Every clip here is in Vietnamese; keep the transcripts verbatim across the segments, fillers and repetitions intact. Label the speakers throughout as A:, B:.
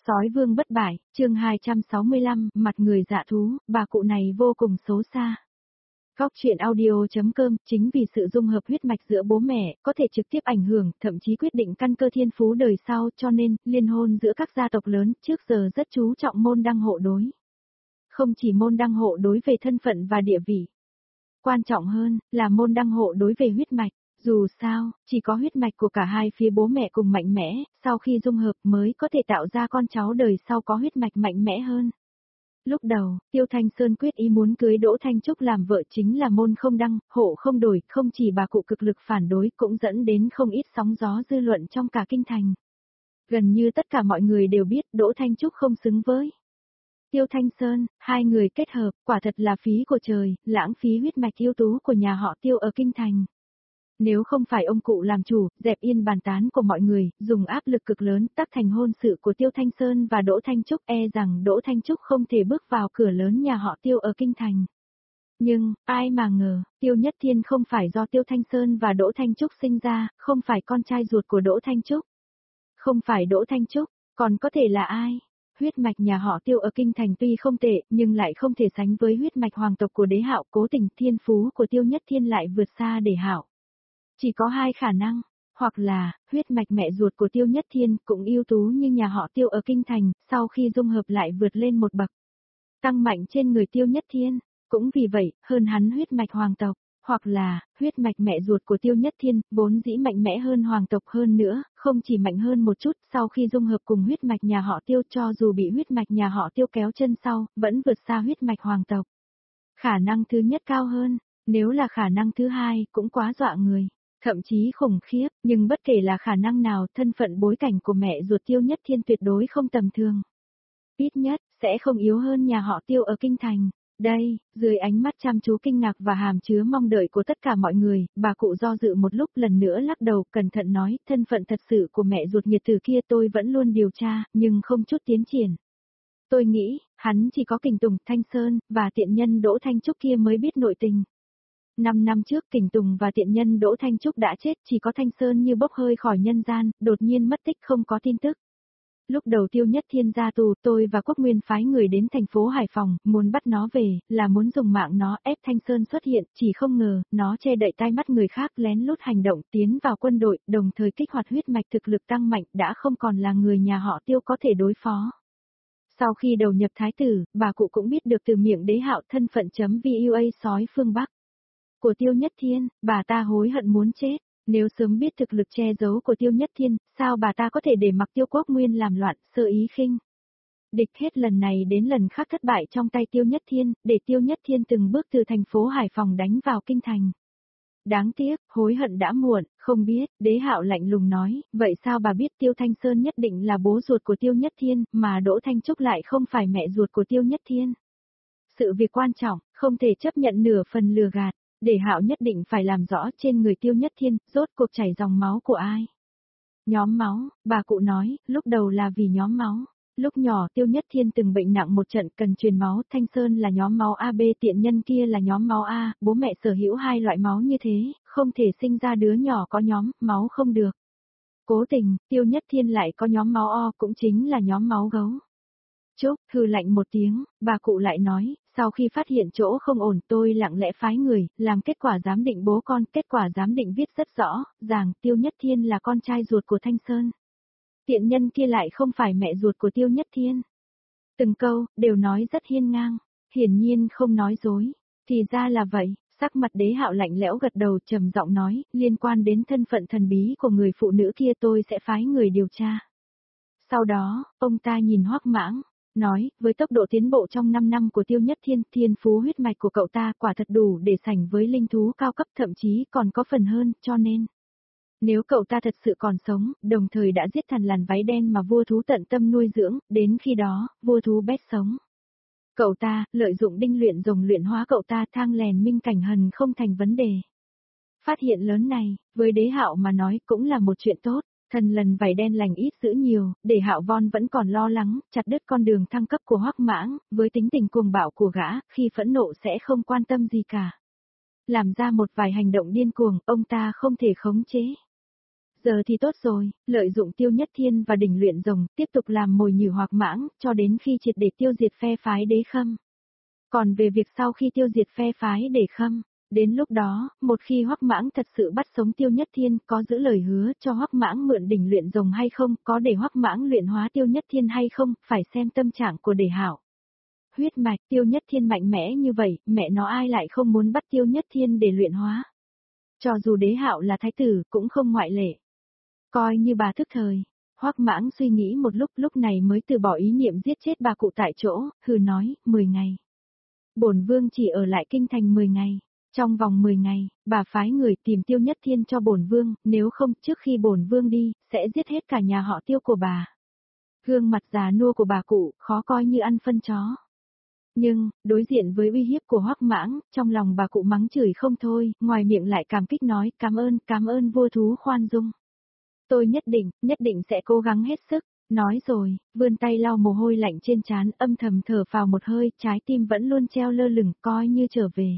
A: Sói vương bất bại, chương hai trăm sáu mươi lăm, mặt người dạ thú, bà cụ này vô cùng xấu xa. Góc truyện audio.com, chính vì sự dung hợp huyết mạch giữa bố mẹ, có thể trực tiếp ảnh hưởng, thậm chí quyết định căn cơ thiên phú đời sau, cho nên, liên hôn giữa các gia tộc lớn, trước giờ rất chú trọng môn đăng hộ đối. Không chỉ môn đăng hộ đối về thân phận và địa vị. Quan trọng hơn, là môn đăng hộ đối về huyết mạch. Dù sao, chỉ có huyết mạch của cả hai phía bố mẹ cùng mạnh mẽ, sau khi dung hợp mới có thể tạo ra con cháu đời sau có huyết mạch mạnh mẽ hơn. Lúc đầu, Tiêu Thanh Sơn quyết ý muốn cưới Đỗ Thanh Trúc làm vợ chính là môn không đăng, hộ không đổi, không chỉ bà cụ cực lực phản đối cũng dẫn đến không ít sóng gió dư luận trong cả kinh thành. Gần như tất cả mọi người đều biết Đỗ Thanh Trúc không xứng với Tiêu Thanh Sơn, hai người kết hợp, quả thật là phí của trời, lãng phí huyết mạch ưu tú của nhà họ Tiêu ở kinh thành. Nếu không phải ông cụ làm chủ, dẹp yên bàn tán của mọi người, dùng áp lực cực lớn tác thành hôn sự của Tiêu Thanh Sơn và Đỗ Thanh Trúc, e rằng Đỗ Thanh Trúc không thể bước vào cửa lớn nhà họ Tiêu ở kinh thành. Nhưng, ai mà ngờ, Tiêu Nhất Thiên không phải do Tiêu Thanh Sơn và Đỗ Thanh Trúc sinh ra, không phải con trai ruột của Đỗ Thanh Trúc. Không phải Đỗ Thanh Trúc, còn có thể là ai? Huyết mạch nhà họ Tiêu ở kinh thành tuy không tệ, nhưng lại không thể sánh với huyết mạch hoàng tộc của Đế Hạo, cố tình thiên phú của Tiêu Nhất Thiên lại vượt xa Đế Hạo. Chỉ có hai khả năng, hoặc là, huyết mạch mẹ ruột của Tiêu Nhất Thiên cũng ưu tú như nhà họ Tiêu ở kinh thành, sau khi dung hợp lại vượt lên một bậc. Tăng mạnh trên người Tiêu Nhất Thiên, cũng vì vậy, hơn hắn huyết mạch hoàng tộc, hoặc là, huyết mạch mẹ ruột của Tiêu Nhất Thiên, vốn dĩ mạnh mẽ hơn hoàng tộc hơn nữa, không chỉ mạnh hơn một chút, sau khi dung hợp cùng huyết mạch nhà họ Tiêu cho dù bị huyết mạch nhà họ Tiêu kéo chân sau, vẫn vượt xa huyết mạch hoàng tộc. Khả năng thứ nhất cao hơn, nếu là khả năng thứ hai, cũng quá dọa người. Thậm chí khủng khiếp, nhưng bất kể là khả năng nào, thân phận bối cảnh của mẹ ruột Tiêu Nhất Thiên tuyệt đối không tầm thường. Ít nhất, sẽ không yếu hơn nhà họ Tiêu ở kinh thành. Đây, dưới ánh mắt chăm chú kinh ngạc và hàm chứa mong đợi của tất cả mọi người, bà cụ do dự một lúc lần nữa lắc đầu, cẩn thận nói, thân phận thật sự của mẹ ruột nghiệt tử kia tôi vẫn luôn điều tra, nhưng không chút tiến triển. Tôi nghĩ, hắn chỉ có Kình Tùng, Thanh Sơn, và tiện nhân Đỗ Thanh Trúc kia mới biết nội tình. Năm năm trước Kình Tùng và tiện nhân Đỗ Thanh Trúc đã chết, chỉ có Thanh Sơn như bốc hơi khỏi nhân gian, đột nhiên mất tích không có tin tức. Lúc đầu Tiêu Nhất Thiên ra tù, tôi và Quốc Nguyên phái người đến thành phố Hải Phòng, muốn bắt nó về, là muốn dùng mạng nó ép Thanh Sơn xuất hiện, chỉ không ngờ, nó che đậy tai mắt người khác lén lút hành động, tiến vào quân đội, đồng thời kích hoạt huyết mạch thực lực tăng mạnh, đã không còn là người nhà họ Tiêu có thể đối phó. Sau khi đầu nhập thái tử, bà cụ cũng biết được từ miệng Đế Hạo thân phận chấm vua sói phương Bắc của Tiêu Nhất Thiên, bà ta hối hận muốn chết. Nếu sớm biết thực lực che giấu của Tiêu Nhất Thiên, sao bà ta có thể để mặc Tiêu Quốc Nguyên làm loạn, sơ ý khinh địch hết lần này đến lần khác thất bại trong tay Tiêu Nhất Thiên, để Tiêu Nhất Thiên từng bước từ thành phố Hải Phòng đánh vào kinh thành. Đáng tiếc, hối hận đã muộn, không biết, Đế Hạo lạnh lùng nói, vậy sao bà biết Tiêu Thanh Sơn nhất định là bố ruột của Tiêu Nhất Thiên, mà Đỗ Thanh Trúc lại không phải mẹ ruột của Tiêu Nhất Thiên? Sự việc quan trọng, không thể chấp nhận nửa phần lừa gạt. Để Hạo nhất định phải làm rõ trên người Tiêu Nhất Thiên, rốt cuộc chảy dòng máu của ai. Nhóm máu, bà cụ nói, lúc đầu là vì nhóm máu. Lúc nhỏ Tiêu Nhất Thiên từng bệnh nặng một trận cần truyền máu, Thanh Sơn là nhóm máu a bê, tiện nhân kia là nhóm máu A, bố mẹ sở hữu hai loại máu như thế, không thể sinh ra đứa nhỏ có nhóm máu không được. Cố tình, Tiêu Nhất Thiên lại có nhóm máu O, cũng chính là nhóm máu gấu. Chốc, hừ lạnh một tiếng, bà cụ lại nói, sau khi phát hiện chỗ không ổn tôi lặng lẽ phái người, làm kết quả giám định bố con, kết quả giám định viết rất rõ, rằng Tiêu Nhất Thiên là con trai ruột của Thanh Sơn. Tiện nhân kia lại không phải mẹ ruột của Tiêu Nhất Thiên. Từng câu, đều nói rất hiên ngang, hiển nhiên không nói dối, thì ra là vậy. Sắc mặt Đế Hạo lạnh lẽo gật đầu trầm giọng nói, liên quan đến thân phận thần bí của người phụ nữ kia tôi sẽ phái người điều tra. Sau đó, ông ta nhìn Hoắc Mãng, nói, với tốc độ tiến bộ trong năm năm của Tiêu Nhất Thiên, thiên phú huyết mạch của cậu ta quả thật đủ để sánh với linh thú cao cấp, thậm chí còn có phần hơn, cho nên, nếu cậu ta thật sự còn sống, đồng thời đã giết thằn lằn váy đen mà vua thú tận tâm nuôi dưỡng, đến khi đó, vua thú bét sống. Cậu ta, lợi dụng đinh luyện rồng luyện hóa cậu ta, thang lèn minh cảnh hần không thành vấn đề. Phát hiện lớn này, với Đế Hạo mà nói cũng là một chuyện tốt. Thần lần vảy đen lành ít dữ nhiều, để Hạo Von vẫn còn lo lắng, chặt đứt con đường thăng cấp của Hoắc Mãng, với tính tình cuồng bạo của gã, khi phẫn nộ sẽ không quan tâm gì cả. Làm ra một vài hành động điên cuồng, ông ta không thể khống chế. Giờ thì tốt rồi, lợi dụng Tiêu Nhất Thiên và đỉnh luyện rồng, tiếp tục làm mồi nhử Hoắc Mãng, cho đến khi triệt để tiêu diệt phe phái Đế Khâm. Còn về việc sau khi tiêu diệt phe phái Đế Khâm, đến lúc đó, một khi Hoắc Mãng thật sự bắt sống Tiêu Nhất Thiên, có giữ lời hứa cho Hoắc Mãng mượn đỉnh luyện rồng hay không, có để Hoắc Mãng luyện hóa Tiêu Nhất Thiên hay không, phải xem tâm trạng của Đề Hạo. Huyết mạch Tiêu Nhất Thiên mạnh mẽ như vậy, mẹ nó ai lại không muốn bắt Tiêu Nhất Thiên để luyện hóa. Cho dù Đế Hạo là thái tử, cũng không ngoại lệ. Coi như bà thức thời. Hoắc Mãng suy nghĩ một lúc, lúc này mới từ bỏ ý niệm giết chết bà cụ tại chỗ, hừ nói, mười ngày. Bổn vương chỉ ở lại kinh thành mười ngày. Trong vòng mười ngày, bà phái người tìm Tiêu Nhất Thiên cho bổn vương, nếu không, trước khi bổn vương đi, sẽ giết hết cả nhà họ Tiêu của bà. Gương mặt già nua của bà cụ, khó coi như ăn phân chó. Nhưng, đối diện với uy hiếp của Hoắc Mãng, trong lòng bà cụ mắng chửi không thôi, ngoài miệng lại cảm kích nói, cảm ơn, cảm ơn vua thú khoan dung. Tôi nhất định, nhất định sẽ cố gắng hết sức. Nói rồi, vươn tay lau mồ hôi lạnh trên trán, âm thầm thở vào một hơi, trái tim vẫn luôn treo lơ lửng, coi như trở về.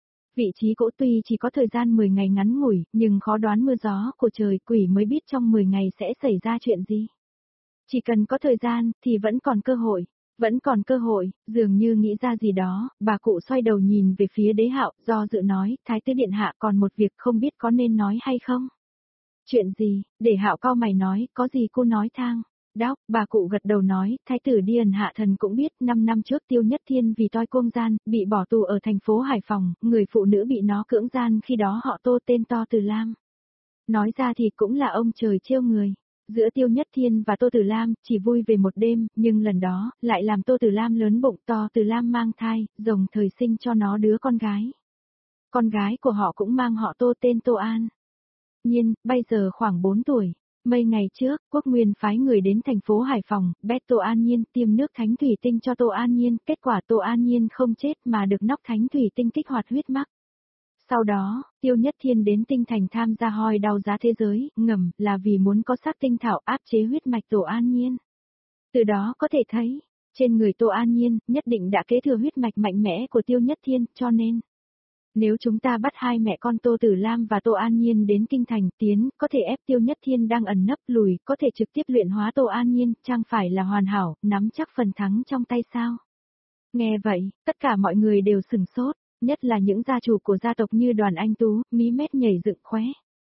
A: Vị trí cỗ tuy chỉ có thời gian mười ngày ngắn ngủi, nhưng khó đoán mưa gió của trời, quỷ mới biết trong mười ngày sẽ xảy ra chuyện gì. Chỉ cần có thời gian, thì vẫn còn cơ hội. Vẫn còn cơ hội, dường như nghĩ ra gì đó, bà cụ xoay đầu nhìn về phía Đế Hạo, do dự nói, Thái tử điện hạ còn một việc không biết có nên nói hay không. Chuyện gì, Để Hạo cau mày nói, có gì cô nói thang. Đóc, bà cụ gật đầu nói, Thái tử Điền Hạ Thần cũng biết, năm năm trước Tiêu Nhất Thiên vì toi cung gian, bị bỏ tù ở thành phố Hải Phòng, người phụ nữ bị nó cưỡng gian khi đó họ Tô tên To Từ Lam. Nói ra thì cũng là ông trời trêu người. Giữa Tiêu Nhất Thiên và Tô Tử Lam, chỉ vui về một đêm, nhưng lần đó, lại làm Tô Tử Lam lớn bụng, To Tử Lam mang thai, rồng thời sinh cho nó đứa con gái. Con gái của họ cũng mang họ Tô tên Tô An. Nhiên, bây giờ khoảng bốn tuổi. Mấy ngày trước, Quốc Nguyên phái người đến thành phố Hải Phòng, bét Tô An Nhiên tiêm nước thánh thủy tinh cho Tô An Nhiên, kết quả Tô An Nhiên không chết mà được nóc thánh thủy tinh kích hoạt huyết mắc. Sau đó, Tiêu Nhất Thiên đến tinh thành tham gia hoi đau giá thế giới, ngầm là vì muốn có xác tinh thảo áp chế huyết mạch Tô An Nhiên. Từ đó có thể thấy, trên người Tô An Nhiên, nhất định đã kế thừa huyết mạch mạnh mẽ của Tiêu Nhất Thiên, cho nên, nếu chúng ta bắt hai mẹ con Tô Tử Lam và Tô An Nhiên đến kinh thành tiến, có thể ép Tiêu Nhất Thiên đang ẩn nấp lùi, có thể trực tiếp luyện hóa Tô An Nhiên, chẳng phải là hoàn hảo, nắm chắc phần thắng trong tay sao. Nghe vậy, tất cả mọi người đều sửng sốt, nhất là những gia chủ của gia tộc như Đoàn Anh Tú, mí mét nhảy dựng khóe.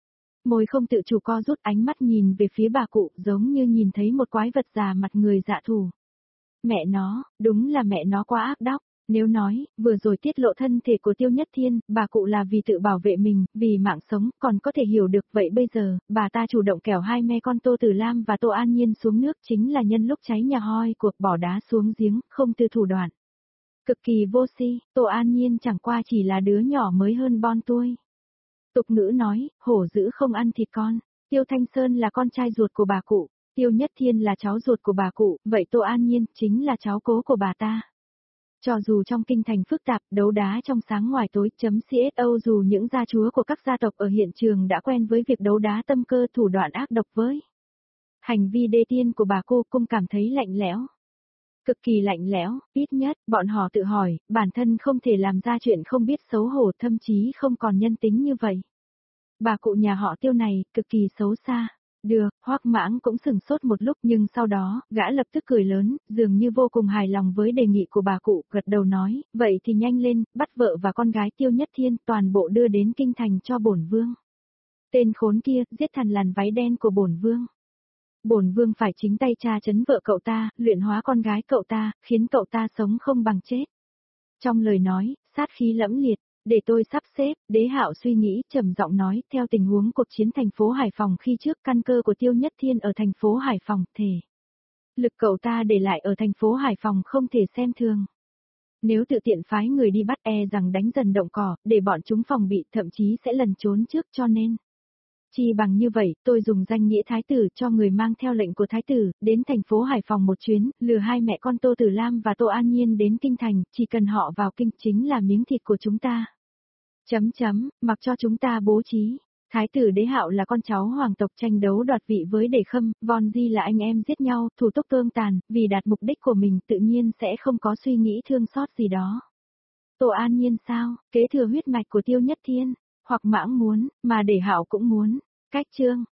A: Môi không tự chủ co rút, ánh mắt nhìn về phía bà cụ, giống như nhìn thấy một quái vật già mặt người dạ thù. Mẹ nó, đúng là mẹ nó quá ác độc. Nếu nói, vừa rồi tiết lộ thân thể của Tiêu Nhất Thiên, bà cụ là vì tự bảo vệ mình, vì mạng sống, còn có thể hiểu được vậy bây giờ, bà ta chủ động kẻo hai mẹ con Tô Tử Lam và Tô An Nhiên xuống nước chính là nhân lúc cháy nhà hoi cuộc bỏ đá xuống giếng, không từ thủ đoạn. Cực kỳ vô si, Tô An Nhiên chẳng qua chỉ là đứa nhỏ mới hơn bon tuổi. Tục ngữ nói, hổ dữ không ăn thịt con, Tiêu Thanh Sơn là con trai ruột của bà cụ, Tiêu Nhất Thiên là cháu ruột của bà cụ, vậy Tô An Nhiên chính là cháu cố của bà ta. Cho dù trong kinh thành phức tạp, đấu đá trong sáng ngoài tối, chấm xô dù những gia chúa của các gia tộc ở hiện trường đã quen với việc đấu đá tâm cơ thủ đoạn ác độc với hành vi đê tiên của bà cô cũng cảm thấy lạnh lẽo. Cực kỳ lạnh lẽo, ít nhất, bọn họ tự hỏi, bản thân không thể làm ra chuyện không biết xấu hổ, thậm chí không còn nhân tính như vậy. Bà cụ nhà họ Tiêu này, cực kỳ xấu xa. Được, Hoắc Mãng cũng sửng sốt một lúc nhưng sau đó, gã lập tức cười lớn, dường như vô cùng hài lòng với đề nghị của bà cụ, gật đầu nói, vậy thì nhanh lên, bắt vợ và con gái Tiêu Nhất Thiên toàn bộ đưa đến kinh thành cho bổn vương. Tên khốn kia, giết thằn lằn váy đen của bổn vương. Bổn vương phải chính tay tra chấn vợ cậu ta, luyện hóa con gái cậu ta, khiến cậu ta sống không bằng chết. Trong lời nói, sát khí lẫm liệt. Để tôi sắp xếp, Đế Hạo suy nghĩ, trầm giọng nói, theo tình huống cuộc chiến thành phố Hải Phòng khi trước, căn cơ của Tiêu Nhất Thiên ở thành phố Hải Phòng, thể lực cậu ta để lại ở thành phố Hải Phòng không thể xem thường. Nếu tự tiện phái người đi bắt e rằng đánh dần động cỏ, để bọn chúng phòng bị, thậm chí sẽ lần trốn trước, cho nên. Chỉ bằng như vậy, tôi dùng danh nghĩa thái tử cho người mang theo lệnh của thái tử, đến thành phố Hải Phòng một chuyến, lừa hai mẹ con Tô Tử Lam và Tô An Nhiên đến kinh thành, chỉ cần họ vào kinh chính là miếng thịt của chúng ta. Chấm chấm, mặc cho chúng ta bố trí. Thái tử Đế Hạo là con cháu hoàng tộc tranh đấu đoạt vị với Đề Khâm, Von Di là anh em giết nhau, thủ túc tương tàn, vì đạt mục đích của mình tự nhiên sẽ không có suy nghĩ thương xót gì đó. Tô An Nhiên sao, kế thừa huyết mạch của Tiêu Nhất Thiên, hoặc Mãng muốn, mà Đề Hạo cũng muốn. Cách chương